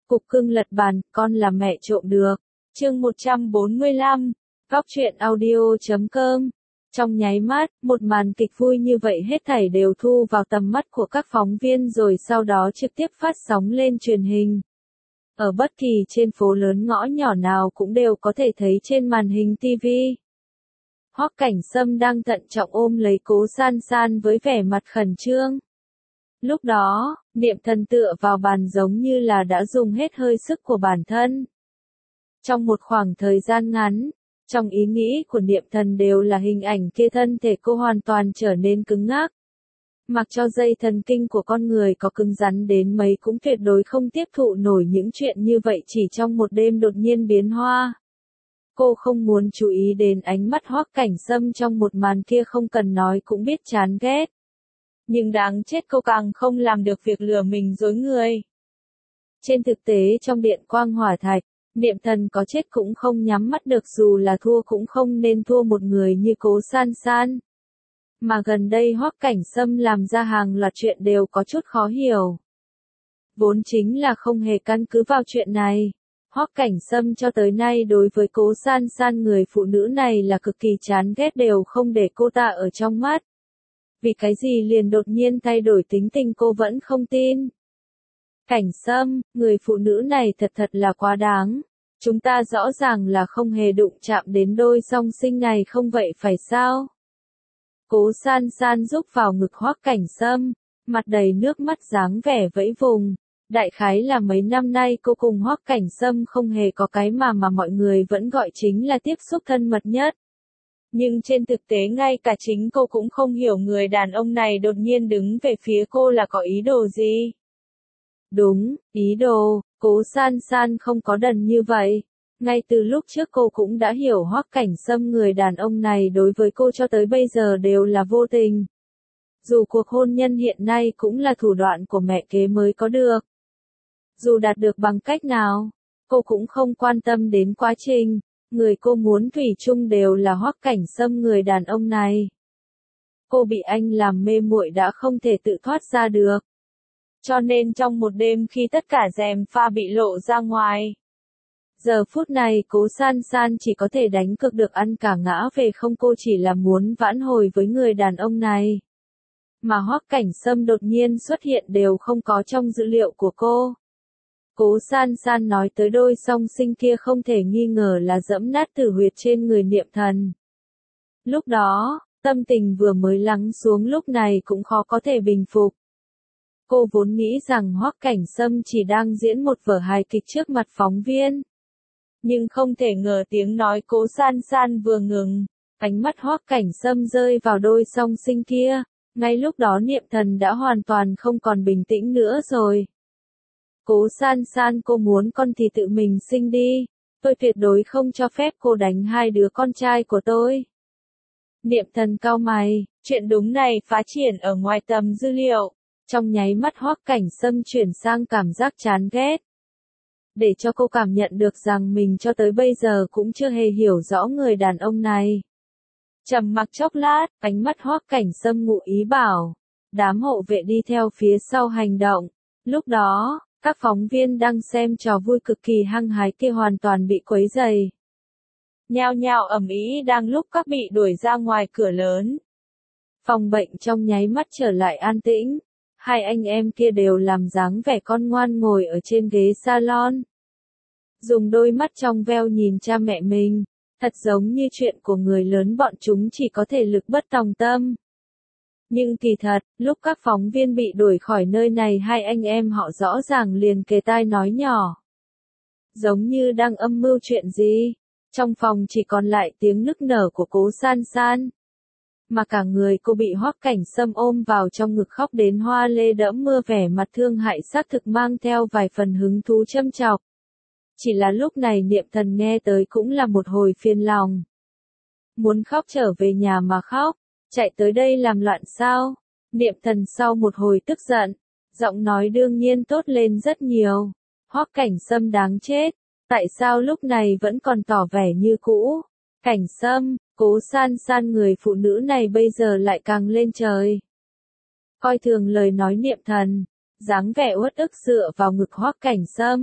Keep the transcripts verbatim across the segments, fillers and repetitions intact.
Cục cưng lật bàn, con là mẹ trộm được. Chương một trăm bốn mươi lăm, Góc truyện audio chấm com. Trong nháy mắt, một màn kịch vui như vậy hết thảy đều thu vào tầm mắt của các phóng viên rồi sau đó trực tiếp phát sóng lên truyền hình. Ở bất kỳ trên phố lớn ngõ nhỏ nào cũng đều có thể thấy trên màn hình ti vi. Hoắc Cảnh Sâm đang thận trọng ôm lấy Cố San San với vẻ mặt khẩn trương. Lúc đó, Niệm Thần tựa vào bàn giống như là đã dùng hết hơi sức của bản thân. Trong một khoảng thời gian ngắn, trong ý nghĩ của Niệm Thần đều là hình ảnh kia, thân thể cô hoàn toàn trở nên cứng ngắc. Mặc cho dây thần kinh của con người có cứng rắn đến mấy cũng tuyệt đối không tiếp thụ nổi những chuyện như vậy chỉ trong một đêm đột nhiên biến hoa. Cô không muốn chú ý đến ánh mắt Hoắc Cảnh Sâm trong một màn kia, không cần nói cũng biết chán ghét. Nhưng đáng chết cô càng không làm được việc lừa mình dối người. Trên thực tế trong điện quang hỏa thạch, Niệm Thần có chết cũng không nhắm mắt được, dù là thua cũng không nên thua một người như Cố San San. Mà gần đây Hoắc Cảnh Sâm làm ra hàng loạt chuyện đều có chút khó hiểu. Vốn chính là không hề căn cứ vào chuyện này. Hoắc Cảnh Sâm cho tới nay đối với Cố San San, người phụ nữ này là cực kỳ chán ghét, đều không để cô ta ở trong mắt. Vì cái gì liền đột nhiên thay đổi tính tình cô vẫn không tin. Cảnh Sâm, người phụ nữ này thật thật là quá đáng. Chúng ta rõ ràng là không hề đụng chạm đến đôi song sinh này, không vậy phải sao? Cố San San rúc vào ngực Hoắc Cảnh Sâm, mặt đầy nước mắt dáng vẻ vẫy vùng. Đại khái là mấy năm nay cô cùng Hoắc Cảnh Sâm không hề có cái mà mà mọi người vẫn gọi chính là tiếp xúc thân mật nhất. Nhưng trên thực tế ngay cả chính cô cũng không hiểu người đàn ông này đột nhiên đứng về phía cô là có ý đồ gì. Đúng, ý đồ, Cố San San không có đần như vậy. Ngay từ lúc trước cô cũng đã hiểu Hoắc Cảnh Sâm, người đàn ông này đối với cô cho tới bây giờ đều là vô tình. Dù cuộc hôn nhân hiện nay cũng là thủ đoạn của mẹ kế mới có được. Dù đạt được bằng cách nào, cô cũng không quan tâm đến quá trình. Người cô muốn thủy chung đều là Hoắc Cảnh Sâm, người đàn ông này. Cô bị anh làm mê muội đã không thể tự thoát ra được. Cho nên trong một đêm khi tất cả rèm pha bị lộ ra ngoài, giờ phút này Cố San San chỉ có thể đánh cược được ăn cả ngã về không. Cô chỉ là muốn vãn hồi với người đàn ông này. Mà Hoắc Cảnh Sâm đột nhiên xuất hiện đều không có trong dữ liệu của cô. Cố San San nói tới đôi song sinh kia không thể nghi ngờ là dẫm nát tử huyệt trên người Niệm Thần. Lúc đó, tâm tình vừa mới lắng xuống lúc này cũng khó có thể bình phục. Cô vốn nghĩ rằng Hoắc Cảnh Sâm chỉ đang diễn một vở hài kịch trước mặt phóng viên. Nhưng không thể ngờ tiếng nói Cố San San vừa ngừng, ánh mắt Hoắc Cảnh Sâm rơi vào đôi song sinh kia. Ngay lúc đó Niệm Thần đã hoàn toàn không còn bình tĩnh nữa rồi. Cố San San, cô muốn con thì tự mình sinh đi. Tôi tuyệt đối không cho phép cô đánh hai đứa con trai của tôi. Niệm Thần cau mày, chuyện đúng này phá triển ở ngoài tầm dữ liệu. Trong nháy mắt Hoắc Cảnh Sâm chuyển sang cảm giác chán ghét. Để cho cô cảm nhận được rằng mình cho tới bây giờ cũng chưa hề hiểu rõ người đàn ông này. Trầm mặc chốc lát, ánh mắt Hoắc Cảnh Sâm ngụ ý bảo đám hộ vệ đi theo phía sau hành động. Lúc đó, các phóng viên đang xem trò vui cực kỳ hăng hái kia hoàn toàn bị quấy rầy. Nhao nhao ầm ĩ đang lúc các bị đuổi ra ngoài cửa lớn. Phòng bệnh trong nháy mắt trở lại an tĩnh. Hai anh em kia đều làm dáng vẻ con ngoan ngồi ở trên ghế salon. Dùng đôi mắt trong veo nhìn cha mẹ mình, thật giống như chuyện của người lớn bọn chúng chỉ có thể lực bất tòng tâm. Nhưng kỳ thật, lúc các phóng viên bị đuổi khỏi nơi này, hai anh em họ rõ ràng liền kề tai nói nhỏ. Giống như đang âm mưu chuyện gì. Trong phòng chỉ còn lại tiếng nức nở của Cố San San. Mà cả người cô bị Hoắc Cảnh Sâm ôm vào trong ngực khóc đến hoa lê đẫm mưa, vẻ mặt thương hại xác thực mang theo vài phần hứng thú châm chọc. Chỉ là lúc này Niệm Thần nghe tới cũng là một hồi phiền lòng. Muốn khóc trở về nhà mà khóc, chạy tới đây làm loạn sao? Niệm Thần sau một hồi tức giận, giọng nói đương nhiên tốt lên rất nhiều. Hoắc Cảnh Sâm đáng chết, tại sao lúc này vẫn còn tỏ vẻ như cũ? Cảnh Sâm, Cố San San, người phụ nữ này bây giờ lại càng lên trời. Coi thường lời nói Niệm Thần, dáng vẻ uất ức dựa vào ngực Hoắc Cảnh Sâm.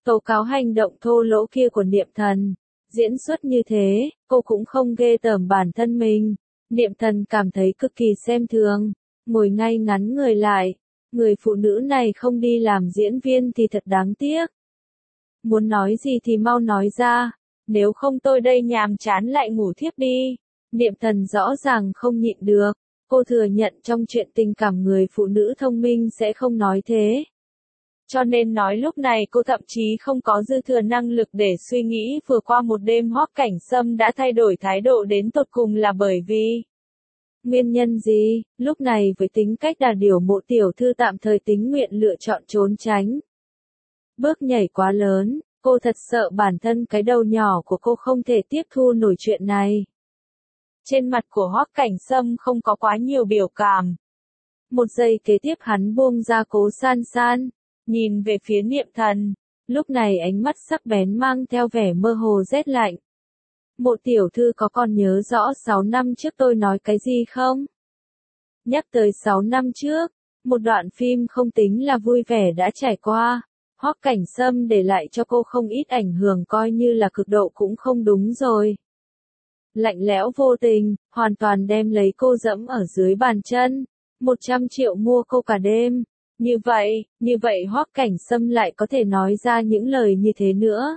tố cáo hành động thô lỗ kia của Niệm Thần. Diễn xuất như thế, cô cũng không ghê tởm bản thân mình. Niệm Thần cảm thấy cực kỳ xem thường, ngồi ngay ngắn người lại. Người phụ nữ này không đi làm diễn viên thì thật đáng tiếc. Muốn nói gì thì mau nói ra, nếu không tôi đây nhàm chán lại ngủ thiếp đi. Niệm Thần rõ ràng không nhịn được, cô thừa nhận trong chuyện tình cảm người phụ nữ thông minh sẽ không nói thế. Cho nên nói lúc này cô thậm chí không có dư thừa năng lực để suy nghĩ vừa qua một đêm Hoắc Cảnh Sâm đã thay đổi thái độ đến tột cùng là bởi vì nguyên nhân gì. Lúc này với tính cách đà điểu, Mộ tiểu thư tạm thời tính nguyện lựa chọn trốn tránh. Bước nhảy quá lớn, cô thật sợ bản thân cái đầu nhỏ của cô không thể tiếp thu nổi chuyện này. Trên mặt của Hoắc Cảnh Sâm không có quá nhiều biểu cảm. Một giây kế tiếp hắn buông ra Cố San San, nhìn về phía Niệm Thần, lúc này ánh mắt sắc bén mang theo vẻ mơ hồ rét lạnh. Mộ tiểu thư có còn nhớ rõ sáu năm trước tôi nói cái gì không? Nhắc tới sáu năm trước, một đoạn phim không tính là vui vẻ đã trải qua. Hoắc Cảnh Sâm để lại cho cô không ít ảnh hưởng, coi như là cực độ cũng không đúng rồi. Lạnh lẽo vô tình, hoàn toàn đem lấy cô dẫm ở dưới bàn chân. Một trăm triệu mua cô cả đêm. Như vậy, như vậy Hoắc Cảnh Sâm lại có thể nói ra những lời như thế nữa.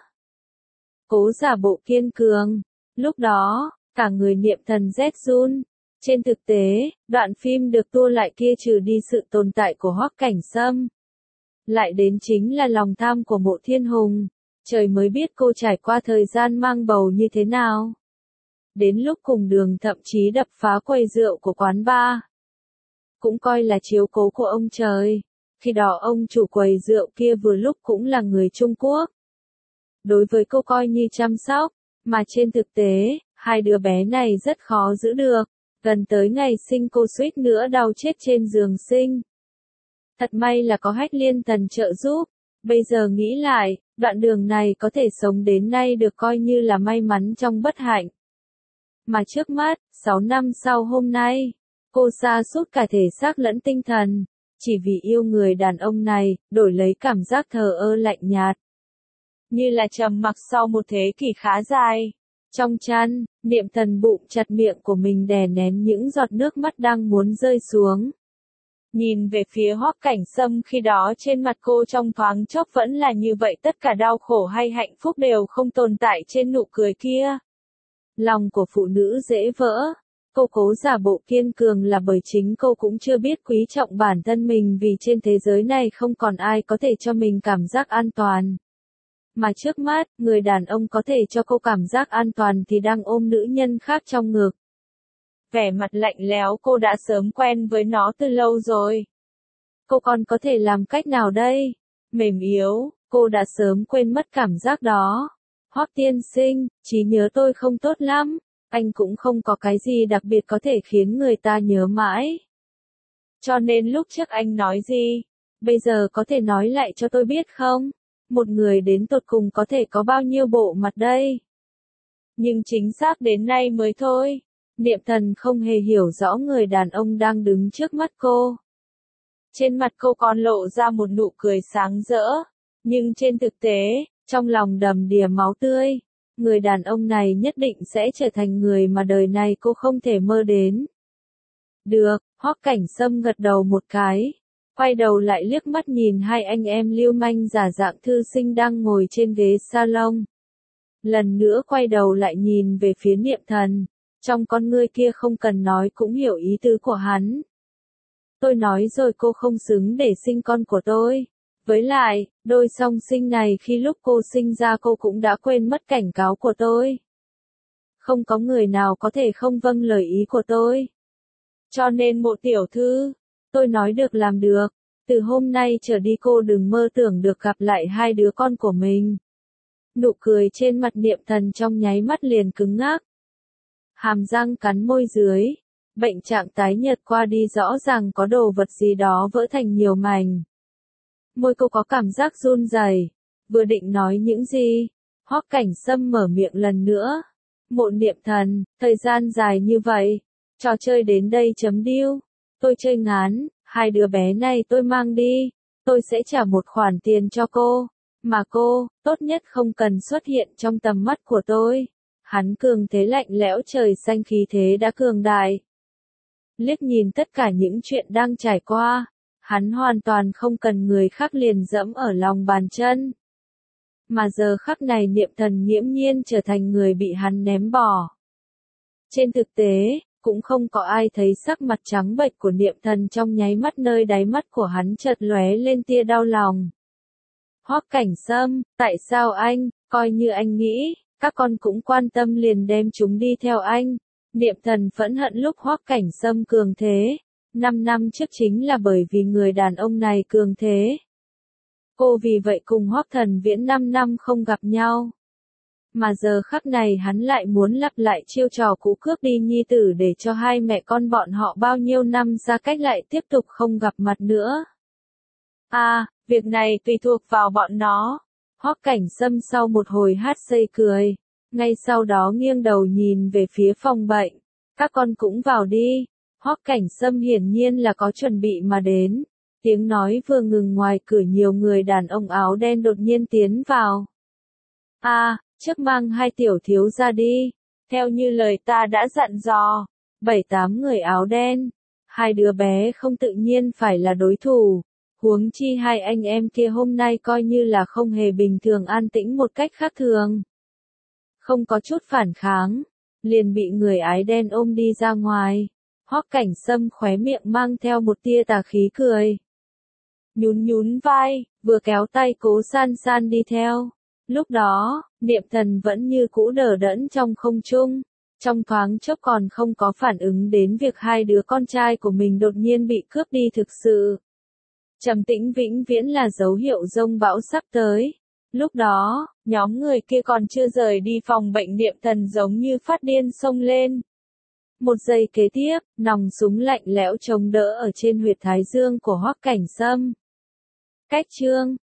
Cố giả bộ kiên cường. Lúc đó, cả người Niệm Thần rét run. Trên thực tế, đoạn phim được tua lại kia trừ đi sự tồn tại của Hoắc Cảnh Sâm, lại đến chính là lòng tham của Mộ Thiên Hùng. Trời mới biết cô trải qua thời gian mang bầu như thế nào. Đến lúc cùng đường thậm chí đập phá quầy rượu của quán bar. Cũng coi là chiếu cố của ông trời. Khi đó ông chủ quầy rượu kia vừa lúc cũng là người Trung Quốc. Đối với cô coi như chăm sóc, mà trên thực tế, hai đứa bé này rất khó giữ được. Gần tới ngày sinh cô suýt nữa đau chết trên giường sinh. Thật may là có Hách Liên Thần trợ giúp. Bây giờ nghĩ lại, đoạn đường này có thể sống đến nay được coi như là may mắn trong bất hạnh. Mà trước mắt, sáu năm sau hôm nay, cô sa sút cả thể xác lẫn tinh thần, chỉ vì yêu người đàn ông này, đổi lấy cảm giác thờ ơ lạnh nhạt. Như là trầm mặc sau một thế kỷ khá dài. Trong chăn, Niệm Thần bụng chặt miệng của mình đè nén những giọt nước mắt đang muốn rơi xuống. Nhìn về phía Hoắc Cảnh Sâm khi đó trên mặt cô trong thoáng chốc vẫn là như vậy, tất cả đau khổ hay hạnh phúc đều không tồn tại trên nụ cười kia. Lòng của phụ nữ dễ vỡ. Cô cố giả bộ kiên cường là bởi chính cô cũng chưa biết quý trọng bản thân mình, vì trên thế giới này không còn ai có thể cho mình cảm giác an toàn. Mà trước mắt, người đàn ông có thể cho cô cảm giác an toàn thì đang ôm nữ nhân khác trong ngực. Vẻ mặt lạnh lẽo, cô đã sớm quen với nó từ lâu rồi. Cô còn có thể làm cách nào đây? Mềm yếu, cô đã sớm quên mất cảm giác đó. Hoắc tiên sinh, trí nhớ tôi không tốt lắm. Anh cũng không có cái gì đặc biệt có thể khiến người ta nhớ mãi. Cho nên lúc trước anh nói gì? Bây giờ có thể nói lại cho tôi biết không? Một người đến tột cùng có thể có bao nhiêu bộ mặt đây? Nhưng chính xác đến nay mới thôi. Niệm Thần không hề hiểu rõ người đàn ông đang đứng trước mắt cô. Trên mặt cô còn lộ ra một nụ cười sáng rỡ. Nhưng trên thực tế, trong lòng đầm đìa máu tươi. Người đàn ông này nhất định sẽ trở thành người mà đời này cô không thể mơ đến. Được, Hoắc Cảnh Sâm gật đầu một cái. Quay đầu lại liếc mắt nhìn hai anh em lưu manh giả dạng thư sinh đang ngồi trên ghế salon. Lần nữa quay đầu lại nhìn về phía Niệm Thần. Trong con ngươi kia không cần nói cũng hiểu ý tứ của hắn. Tôi nói rồi, cô không xứng để sinh con của tôi. Với lại, đôi song sinh này khi lúc cô sinh ra cô cũng đã quên mất cảnh cáo của tôi. Không có người nào có thể không vâng lời ý của tôi. Cho nên Mộ tiểu thư, tôi nói được làm được. Từ hôm nay trở đi cô đừng mơ tưởng được gặp lại hai đứa con của mình. Nụ cười trên mặt Niệm Thần trong nháy mắt liền cứng ngắc. Hàm răng cắn môi dưới. Bệnh trạng tái nhợt qua đi, rõ ràng có đồ vật gì đó vỡ thành nhiều mảnh. Môi cô có cảm giác run rẩy. Vừa định nói những gì, Hoắc Cảnh Sâm mở miệng lần nữa. Mộ Niệm Thần, thời gian dài như vậy, trò chơi đến đây chấm điêu. Tôi chơi ngán, hai đứa bé này tôi mang đi, tôi sẽ trả một khoản tiền cho cô. Mà cô, tốt nhất không cần xuất hiện trong tầm mắt của tôi. Hắn cường thế lạnh lẽo trời xanh khí thế đã cường đại. Liếc nhìn tất cả những chuyện đang trải qua, hắn hoàn toàn không cần người khác liền dẫm ở lòng bàn chân. Mà giờ khắc này Niệm Thần nghiễm nhiên trở thành người bị hắn ném bỏ. Trên thực tế, cũng không có ai thấy sắc mặt trắng bệch của Niệm Thần trong nháy mắt, nơi đáy mắt của hắn chợt lóe lên tia đau lòng. Hoắc Cảnh Sâm, tại sao anh, coi như anh nghĩ, các con cũng quan tâm liền đem chúng đi theo anh. Niệm Thần phẫn hận lúc Hoắc Cảnh Sâm cường thế. Năm năm trước chính là bởi vì người đàn ông này cường thế. Cô vì vậy cùng Hoắc Thần Viễn năm năm không gặp nhau. Mà giờ khắc này hắn lại muốn lặp lại chiêu trò cũ cướp đi nhi tử để cho hai mẹ con bọn họ bao nhiêu năm xa cách lại tiếp tục không gặp mặt nữa. À, việc này tùy thuộc vào bọn nó. Hoắc Cảnh Sâm sau một hồi hát xây cười. Ngay sau đó nghiêng đầu nhìn về phía phòng bệnh. Các con cũng vào đi. Hoắc Cảnh Sâm hiển nhiên là có chuẩn bị mà đến. Tiếng nói vừa ngừng, ngoài cửa nhiều người đàn ông áo đen đột nhiên tiến vào. À, trước mang hai tiểu thiếu ra đi. Theo như lời ta đã dặn dò. Bảy tám người áo đen. Hai đứa bé không tự nhiên phải là đối thủ. Huống chi hai anh em kia hôm nay coi như là không hề bình thường, an tĩnh một cách khác thường. Không có chút phản kháng. Liền bị người áo đen ôm đi ra ngoài. Hoắc Cảnh Sâm khóe miệng mang theo một tia tà khí cười. Nhún nhún vai, vừa kéo tay Cố San San đi theo. Lúc đó, Niệm Thần vẫn như cũ đờ đẫn trong không trung. Trong thoáng chốc còn không có phản ứng đến việc hai đứa con trai của mình đột nhiên bị cướp đi thực sự. Trầm tĩnh vĩnh viễn là dấu hiệu dông bão sắp tới. Lúc đó, nhóm người kia còn chưa rời đi phòng bệnh, Niệm Thần giống như phát điên xông lên. Một giây kế tiếp, nòng súng lạnh lẽo chống đỡ ở trên huyệt thái dương của Hoắc Cảnh Sâm. Cách chương